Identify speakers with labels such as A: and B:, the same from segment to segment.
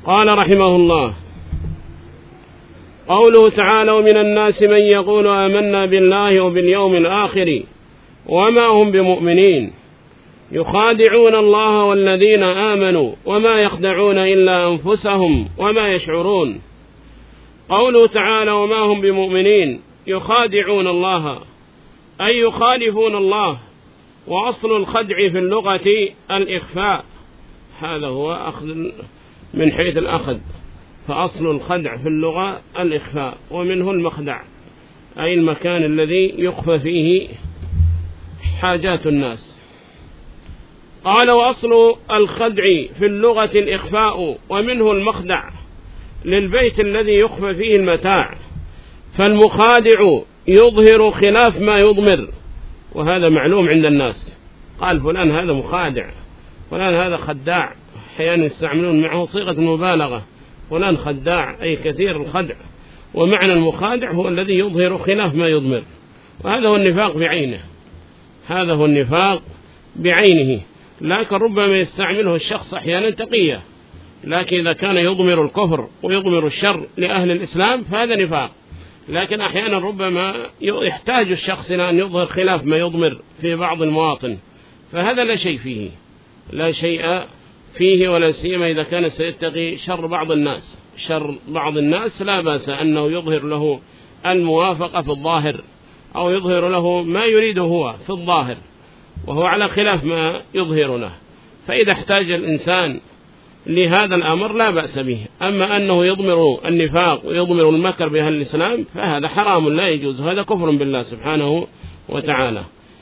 A: قال رحمه الله: قوله تعالى: ومن الناس من يقول آمنا بالله وباليوم الآخر وما هم بمؤمنين يخادعون الله والذين آمنوا وما يخدعون إلا أنفسهم وما يشعرون. قوله تعالى: وما هم بمؤمنين يخادعون الله أي يخالفون الله. وأصل الخدع في اللغة الإخفاء، هذا هو أخذ من حيث الأخذ، فأصل الخدع في اللغة الإخفاء، ومنه المخدع أي المكان الذي يخفى فيه حاجات الناس. قال: وأصل الخدع في اللغة الإخفاء ومنه المخدع للبيت الذي يخفى فيه المتاع، فالمخادع يظهر خلاف ما يضمر، وهذا معلوم عند الناس. قال فلان هذا مخادع، فلان هذا خداع، أحيانا يستعملون معه صيغة المبالغة، فلان خداع أي كثير الخدع. ومعنى المخادع هو الذي يظهر خلاف ما يضمر، وهذا هو النفاق بعينه، هذا هو النفاق بعينه. لكن ربما يستعمله الشخص أحيانا تقية، لكن إذا كان يضمر الكفر ويضمر الشر لأهل الإسلام فهذا نفاق. لكن أحيانا ربما يحتاج الشخص إلى أن يظهر خلاف ما يضمر في بعض المواطن، فهذا لا شيء فيه، لا شيء فيه، ولا سيما إذا كان سيتقي شر بعض الناس. شر بعض الناس لا بأس أنه يظهر له الموافقة في الظاهر، أو يظهر له ما يريده هو في الظاهر وهو على خلاف ما يظهر له، فإذا احتاج الإنسان لهذا الأمر لا بأس به. أما أنه يضمر النفاق ويضمر المكر بأهل الإسلام فهذا حرام لا يجوز، هذا كفر بالله سبحانه وتعالى.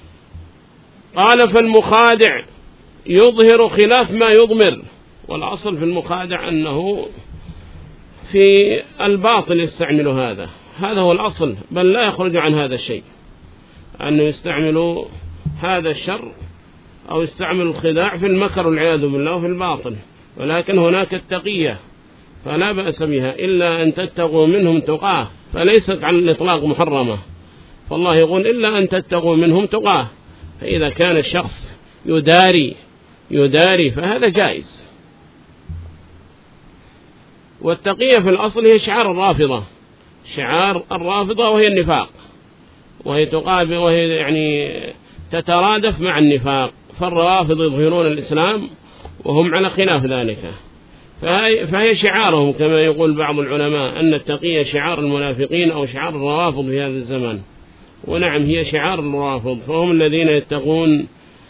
A: قال: فالمخادع يظهر خلاف ما يضمر، والأصل في المخادع أنه في الباطل يستعمل هذا هو الأصل، بل لا يخرج عن هذا الشيء، أنه يستعمل هذا الشر أو يستعمل الخداع في المكر والعياذ بالله في الباطل. ولكن هناك التقية فلا بأس بها، إلا أن تتقوا منهم تقاه، فليست على الإطلاق محرمة، فالله يقول إلا أن تتقوا منهم تقاه. فإذا كان الشخص يداري فهذا جائز. والتقية في الأصل هي شعار الرافضة وهي النفاق، وهي تقابل، وهي يعني تترادف مع النفاق. فالروافض يظهرون الإسلام وهم على خلاف ذلك، فهي شعارهم، كما يقول بعض العلماء أن التقية شعار المنافقين أو شعار الروافض في هذا الزمان. ونعم هي شعار الروافض، فهم الذين يتقون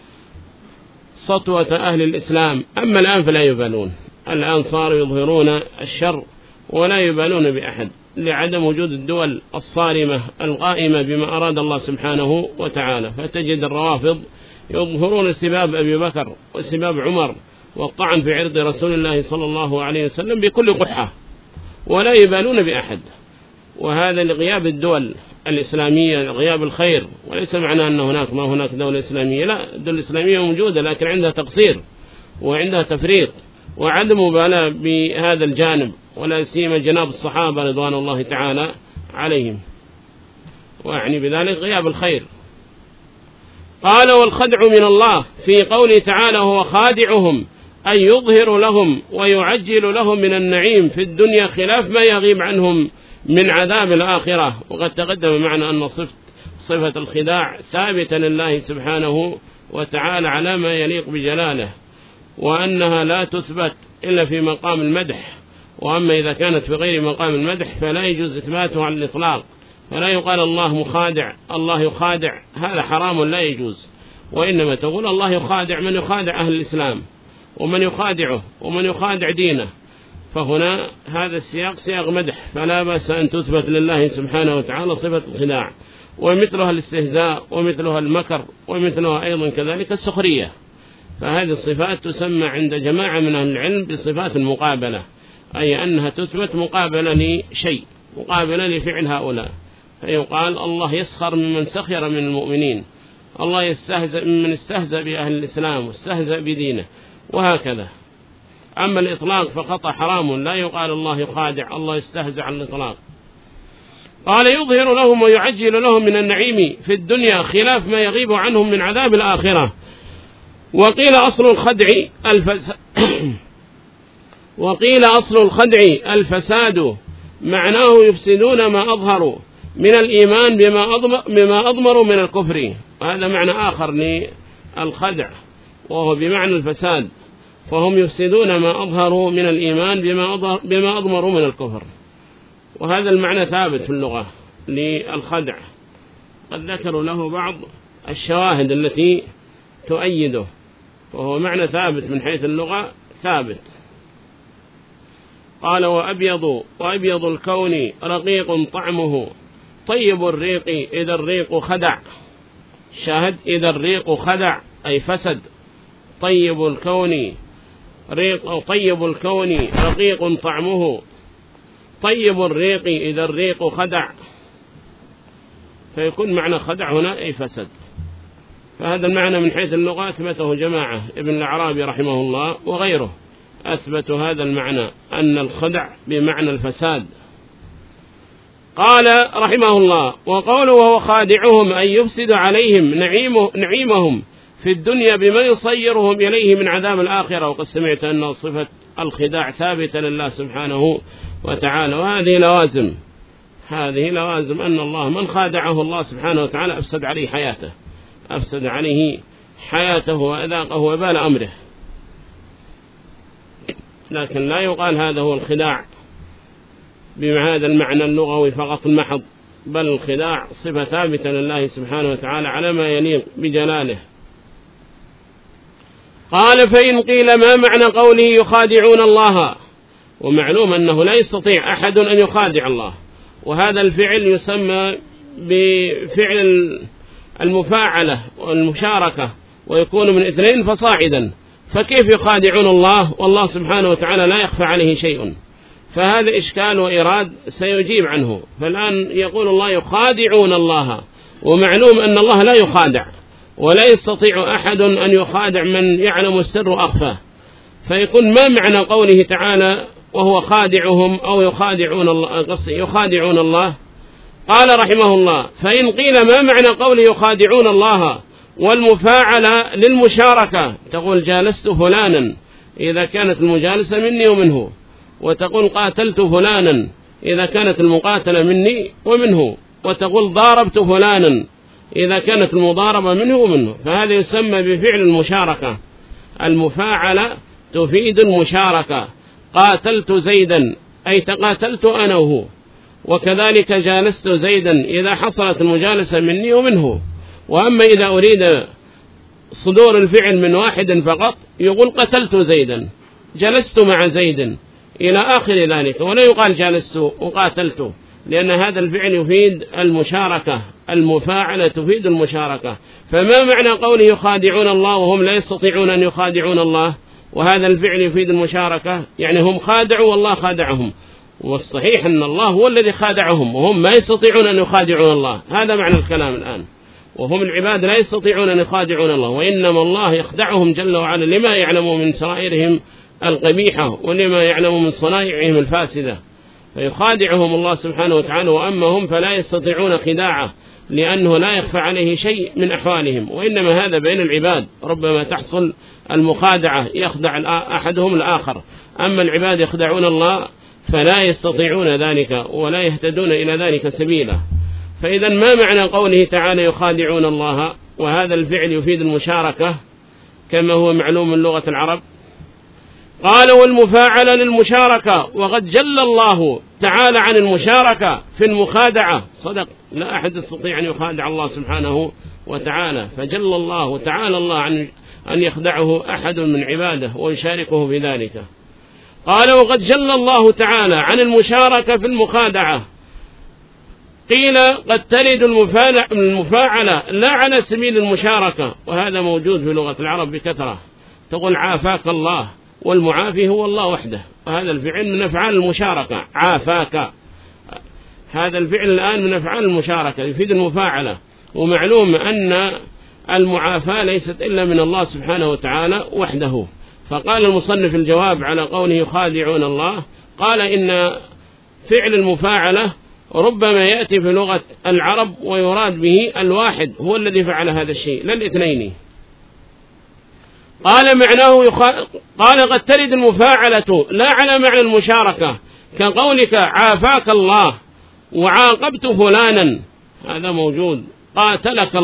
A: سطوة أهل الإسلام. أما الآن فلا يبالون، الآن صاروا يظهرون الشر ولا يبالون بأحد، لعدم وجود الدول الصارمة القائمة بما أراد الله سبحانه وتعالى. فتجد الروافض يظهرون استباب أبي بكر واستباب عمر والطعن في عرض رسول الله صلى الله عليه وسلم بكل قحة، ولا يبالون بأحد. وهذا لغياب الدول الإسلامية، غياب الخير، وليس معنى أن ما هناك دولة إسلامية، لا، الدولة الإسلامية موجودة لكن عندها تقصير وعندها تفريط وعدم مبالاة بهذا الجانب، ولا سيما جناب الصحابة رضوان الله تعالى عليهم، ويعني بذلك غياب الخير. قال: والخدع من الله في قوله تعالى: هو خادعهم أن يظهر لهم ويعجل لهم من النعيم في الدنيا خلاف ما يغيب عنهم من عذاب الآخرة. وقد تقدم معنا أن صفة الخداع ثابتة لله سبحانه وتعالى على ما يليق بجلاله، وأنها لا تثبت إلا في مقام المدح، وأما إذا كانت في غير مقام المدح فلا يجوز إثباتها على الإطلاق، فلا يقال الله مخادع، الله يخادع، هذا حرام لا يجوز. وإنما تقول الله يخادع من يخادع أهل الإسلام، ومن يخادعه، ومن يخادع دينه. فهنا هذا السياق سياق مدح، فلا بأس أن تثبت لله سبحانه وتعالى صفة الخداع، ومثلها الاستهزاء، ومثلها المكر، ومثلها أيضا كذلك السخرية. فهذه الصفات تسمى عند جماعة من أهل العلم بصفات المقابلة، أي أنها تثبت مقابلة لشيء، مقابلة لفعل هؤلاء. فيقال الله يسخر ممن سخر من المؤمنين، الله يستهزئ ممن استهزأ بأهل الإسلام واستهزأ بدينه، وهكذا. أما الإطلاق فخطأ حرام، لا يقال الله يخادع، الله يستهزأ على الإطلاق. قال: يظهر لهم ويعجل لهم من النعيم في الدنيا خلاف ما يغيب عنهم من عذاب الآخرة. وقيل أصل الخدع وقيل أصل الخدع الفساد، معناه يفسدون ما أظهروا من الإيمان بما أضمروا من الكفر. هذا معنى آخر للخدع وهو بمعنى الفساد، فهم يفسدون ما أظهروا من الإيمان بما أضمروا من الكفر. وهذا المعنى ثابت في اللغة للخدع، قد ذكروا له بعض الشواهد التي تؤيده، وهو معنى ثابت من حيث اللغة ثابت. قال وأبيض الكون رقيق طعمه طيب الريق إذا الريق خدع. شاهد إذا الريق خدع أي فسد. طيب الكون رقيق طعمه طيب الريق إذا الريق خدع، فيكون معنى خدع هنا أي فسد. فهذا المعنى من حيث اللغة أثبته جماعة ابن الأعرابي رحمه الله وغيره، أثبتوا هذا المعنى أن الخدع بمعنى الفساد. قال رحمه الله وقوله وهو خادعهم أن يفسد عليهم نعيمهم في الدنيا بما يصيرهم إليه من عذاب الآخرة. وقد سمعت أن صفة الخداع ثابتة لله سبحانه وتعالى، وهذه لوازم أن الله من خادعه الله سبحانه وتعالى أفسد عليه حياته وأذاقه وبال أمره. لكن لا يقال هذا هو الخداع بهذا المعنى اللغوي فقط المحض، بل الخداع صفة ثابتة لله سبحانه وتعالى على ما يليق بجلاله. قال فإن قيل ما معنى قوله يخادعون الله؟ ومعلوم أنه لا يستطيع أحد أن يخادع الله، وهذا الفعل يسمى بفعل المفاعلة والمشاركة، ويكون من 2 فصاعدا، فكيف يخادعون الله والله سبحانه وتعالى لا يخفى عليه شيء؟ فهذا إشكال وإراد سيجيب عنه. فالآن يقول الله يخادعون الله، ومعلوم أن الله لا يخادع، ولا يستطيع أحد أن يخادع من يعلم السر وأخفاه، فيكون ما معنى قوله تعالى وهو خادعهم أو يخادعون الله؟ قال رحمه الله فإن قيل ما معنى قوله يخادعون الله والمفاعلة للمشاركة، تقول جالست فلانا إذا كانت المجالسة مني ومنه، وتقول قاتلت فلانا إذا كانت المقاتلة مني ومنه، وتقول ضاربت فلانا إذا كانت المضاربة منه ومنه. فهذا يسمى بفعل المشاركة. المفاعلة تفيد المشاركة. قاتلت زيدا أي تقاتلت أنا وهو، وكذلك جالست زيدا إذا حصلت المجالسة مني ومنه. وأما إذا أريد صدور الفعل من واحد فقط يقول قتلت زيدا، جلست مع زيد إلى آخر ذلك، ولا يقال جالست وقاتلت، لأن هذا الفعل يفيد المشاركة. المفاعلة تفيد المشاركة. فما معنى قوله يخادعون الله وهم لا يستطيعون أن يخادعون الله؟ وهذا الفعل يفيد المشاركة، يعني هم خادعوا والله خادعهم، والصحيح أن الله هو الذي خادعهم وهم ما يستطيعون أن يخادعون الله. هذا معنى الكلام الآن، وهم العباد لا يستطيعون أن يخادعون الله، وإنما الله يخدعهم جل وعلا لما يعلم من سرائرهم القبيحة ولما يعلم من صنائعهم الفاسدة، فيخادعهم الله سبحانه وتعالى. وأما هم فلا يستطيعون خداعه، لأنه لا يخفى عليه شيء من أحوالهم، وإنما هذا بين العباد ربما تحصل المخادعة، يخدع أحدهم الآخر. أما العباد يخدعون الله فلا يستطيعون ذلك ولا يهتدون إلى ذلك سبيلا. فإذا ما معنى قوله تعالى يخادعون الله؟ وهذا الفعل يفيد المشاركة كما هو معلوم من لغة العرب. قال والمفاعلة للمشاركة، وقد جل الله تعالى عن المشاركة في المخادعة. صدق، لا أحد يستطيع أن يخادع الله سبحانه وتعالى، فجل الله تعالى الله عن أن يخدعه أحد من عباده ويشاركه في ذلك. قال وقد جل الله تعالى عن المشاركة في المخادعة. قيل قد ترد المفاعلة لا على سبيل المشاركة، وهذا موجود في لغة العرب بكثرة. تقول عافاك الله، والمعافي هو الله وحده، وهذا الفعل من أفعال المشاركة. عافاك، هذا الفعل الآن من أفعال المشاركة يفيد المفاعلة. ومعلوم أن المعافاة ليست إلا من الله سبحانه وتعالى وحده. فقال المصنف الجواب على قوله يخادعون الله، قال إن فعل المفاعلة ربما يأتي في لغة العرب ويراد به الواحد هو الذي فعل هذا الشيء، لا الاثنين. قال قد ترد المفاعلة لا على معنى المشاركة كقولك عافاك الله وعاقبت فلانا، هذا موجود، قاتلك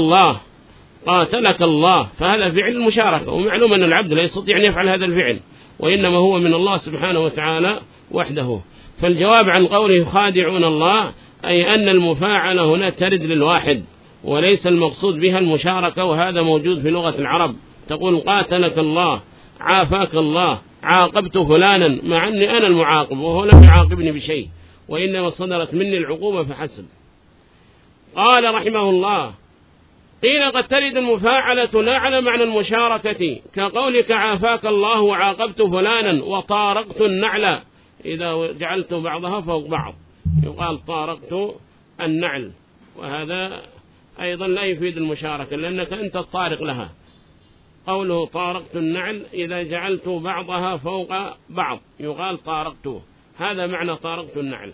A: الله، فهذا فعل المشاركة، ومعلوم أن العبد لا يستطيع أن يفعل هذا الفعل، وإنما هو من الله سبحانه وتعالى وحده. فالجواب عن قوله يخادعون الله أي أن المفاعلة هنا ترد للواحد وليس المقصود بها المشاركة، وهذا موجود في لغة العرب، تقول قاتلك الله، عافاك الله، عاقبت فلانا، مع أني أنا المعاقب وهو لم يعاقبني بشيء، وإنما صدرت مني العقوبة فحسب. قال رحمه الله قيل قد ترد المفاعلة لا على معنى المشاركة كقولك عافاك الله وعاقبت فلانا وطارقت النعل، إذا جعلت بعضها فوق بعض يقال طارقت النعل، وهذا أيضا لا يفيد المشاركة لأنك أنت الطارق لها. قوله طارقت النعل إذا جعلت بعضها فوق بعض يقال طارقته، هذا معنى طارقت النعل.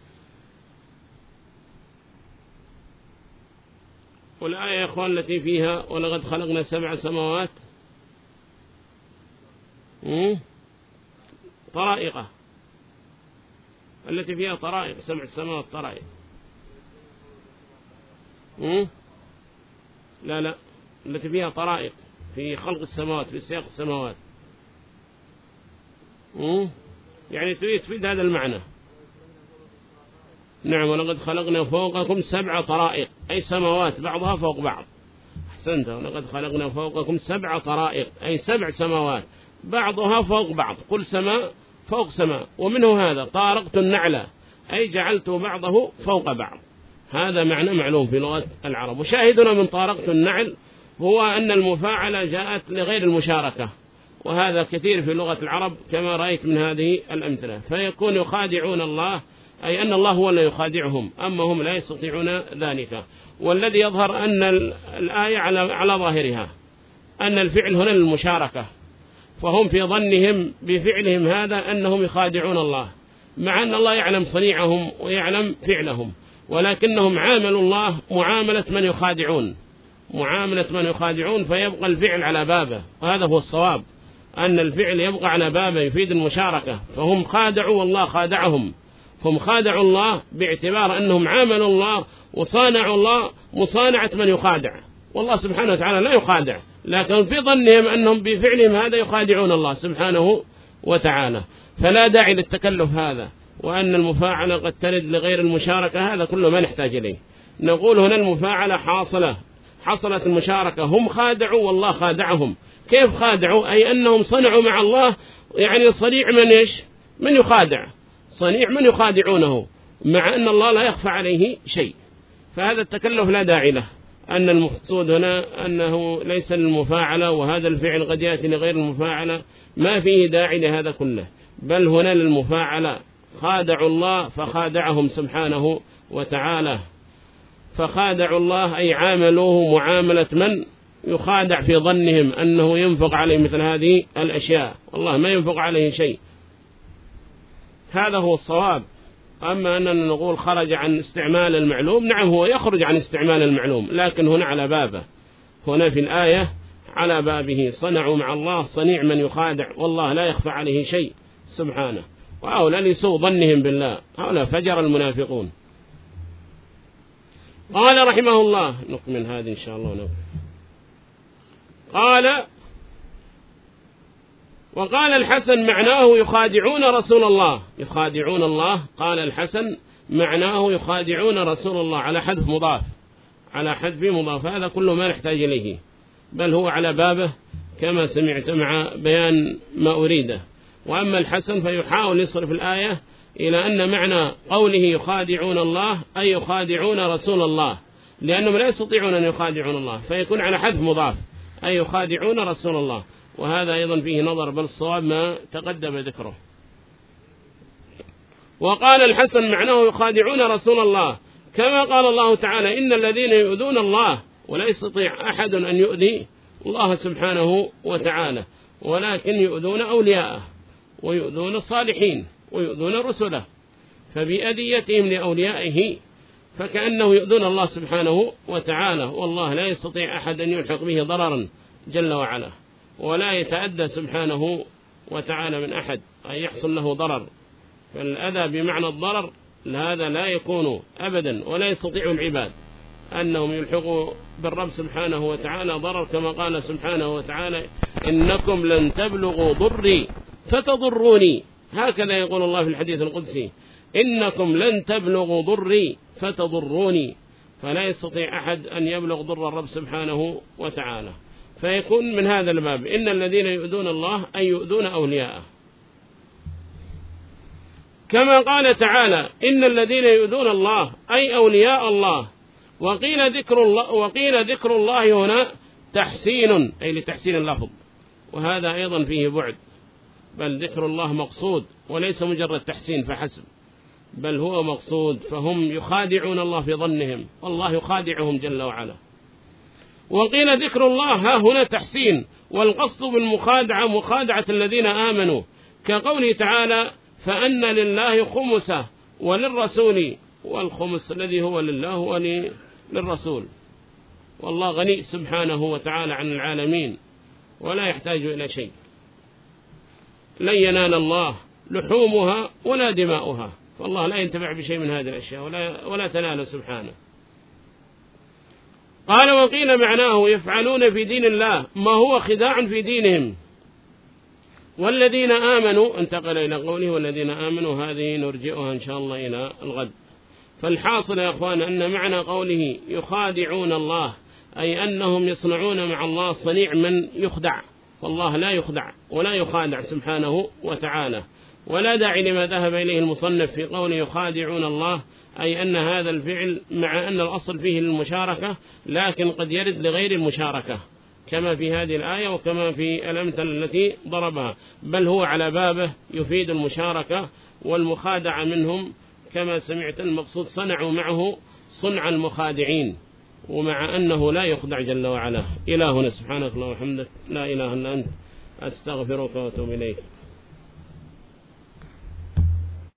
A: والآية يا أخوان التي فيها ولقد خلقنا 7 سماوات طرائقة، التي فيها طرائق 7 سماوات طرائق. لا التي فيها طرائق في خلق السماوات في سياق السماوات، يعني تفيد هذا المعنى. نعم ولقد خلقنا فوقكم 7 طرائق أي سماوات بعضها فوق بعض. أحسنت، ولقد خلقنا فوقكم 7 طرائق أي 7 سماوات بعضها فوق بعض، كل سماء فوق سماء. ومنه هذا طارقت النعلة أي جعلت بعضه فوق بعض، هذا معنى معلوم في لغة العرب. وشاهدنا من طارقت النعل هو أن المفاعلة جاءت لغير المشاركة، وهذا كثير في لغة العرب كما رأيت من هذه الأمثلة. فيكون يخادعون الله أي أن الله هو الذي يخادعهم، أما هم لا يستطيعون ذلك. والذي يظهر أن الآية على ظاهرها أن الفعل هنا للمشاركة، فهم في ظنهم بفعلهم هذا أنهم يخادعون الله، مع أن الله يعلم صنيعهم ويعلم فعلهم، ولكنهم عاملوا الله معاملة من يخادعون فيبقى الفعل على بابه. وهذا هو الصواب، أن الفعل يبقى على بابه يفيد المشاركة. فهم خادعوا والله خادعهم، هم خادعوا الله باعتبار أنهم عاملوا الله وصانعوا الله مصانعة من يخادع، والله سبحانه وتعالى لا يخادع، لكن في ظنهم أنهم بفعلهم هذا يخادعون الله سبحانه وتعالى. فلا داعي للتكلف هذا، وأن المفاعلة قد ترد لغير المشاركة هذا كله ما نحتاج إليه. نقول هنا المفاعلة حصلت المشاركة، هم خادعوا والله خادعهم. كيف خادعوا؟ أي أنهم صنعوا مع الله، يعني صنيع من يخادع، صنيع من يخادعونه، مع أن الله لا يخفى عليه شيء. فهذا التكلف لا داعي له. أن المقصود هنا أنه ليس للمفاعلة، وهذا الفعل قد يأتي لغير المفاعلة، ما فيه داعي لهذا كله، بل هنا للمفاعلة. خادعوا الله فخادعهم سبحانه وتعالى، فخادعوا الله أي عاملوه معاملة من يخادع في ظنهم أنه ينفق عليه مثل هذه الأشياء، والله ما ينفق عليه شيء. هذا هو الصواب. أما أننا نقول خرج عن استعمال المعلوم، نعم هو يخرج عن استعمال المعلوم، لكن هنا على بابه، هنا في الآية على بابه. صنعوا مع الله صنيع من يخادع، والله لا يخفى عليه شيء سبحانه. وهؤلاء لسوء ظنهم بالله، هؤلاء فجر المنافقون. قال رحمه الله، نكمل هذه إن شاء الله. وقال الحسن معناه يخادعون رسول الله، يخادعون الله. قال الحسن معناه يخادعون رسول الله، على حذف مضاف، هذا كله ما نحتاج إليه، بل هو على بابه كما سمعت مع بيان ما أريده. وأما الحسن فيحاول يصرف الآية إلى أن معنى قوله يخادعون الله أي يخادعون رسول الله، لأنهم لا يستطيعون أن يخادعون الله، فيكون على حذف مضاف أي يخادعون رسول الله. وهذا أيضا فيه نظر، بل الصواب ما تقدم ذكره. وقال الحسن معناه يخادعون رسول الله، كما قال الله تعالى إن الذين يؤذون الله، ولا يستطيع أحد أن يؤذي الله سبحانه وتعالى، ولكن يؤذون أولياءه ويؤذون الصالحين ويؤذون رسله، فبأذيتهم لأوليائه فكأنه يؤذون الله سبحانه وتعالى، والله لا يستطيع أحد أن يلحق به ضررا جل وعلا. ولا يتأدى سبحانه وتعالى من أحد أن يحصل له ضرر. فالأذى بمعنى الضرر هذا لا يكون أبدا، ولا يستطيع العباد أنهم يلحقوا بالرب سبحانه وتعالى ضرر، كما قال سبحانه وتعالى إنكم لن تبلغوا ضري فتضروني، هكذا يقول الله في الحديث القدسي إنكم لن تبلغوا ضري فتضروني. فلا يستطيع أحد أن يبلغ ضر الرب سبحانه وتعالى. فيكون من هذا الباب إن الذين يؤذون الله أي يؤذون أولياءه، كما قال تعالى إن الذين يؤذون الله أي أولياء الله. وقيل ذكر الله هنا تحسين أي لتحسين اللفظ، وهذا أيضا فيه بعد، بل ذكر الله مقصود وليس مجرد تحسين فحسب، بل هو مقصود. فهم يخادعون الله في ظنهم، والله يخادعهم جل وعلا. وقيل ذكر الله ها هنا تحسين، والقصد بالمخادعة مخادعة الذين آمنوا، كقوله تعالى فأن لله خمسه وللرسول، والخمس الذي هو لله وللرسول، والله غني سبحانه وتعالى عن العالمين ولا يحتاج إلى شيء. لن ينال الله لحومها ولا دماؤها، فالله لا ينتفع بشيء من هذه الأشياء ولا تنال سبحانه. قال وقيل معناه يفعلون في دين الله ما هو خداع في دينهم. والذين آمنوا انتقل إلى قوله والذين آمنوا، هذه نرجئها إن شاء الله إلى الغد. فالحاصل يا أخوان أن معنى قوله يخادعون الله أي أنهم يصنعون مع الله صنيع من يخدع، والله لا يخدع ولا يخادع سبحانه وتعالى. ولا داعي لما ذهب إليه المصنف في قوله يخادعون الله، أي أن هذا الفعل مع أن الأصل فيه للمشاركة لكن قد يرد لغير المشاركة، كما في هذه الآية وكما في الأمثلة التي ضربها، بل هو على بابه يفيد المشاركة والمخادعة منهم، كما سمعت المقصود صنعوا معه صنع المخادعين، ومع أنه لا يخدع جل وعلا. إلهنا سبحانك اللهم وبحمدك لا إله إلا أنت أستغفرك وأتوب إليك.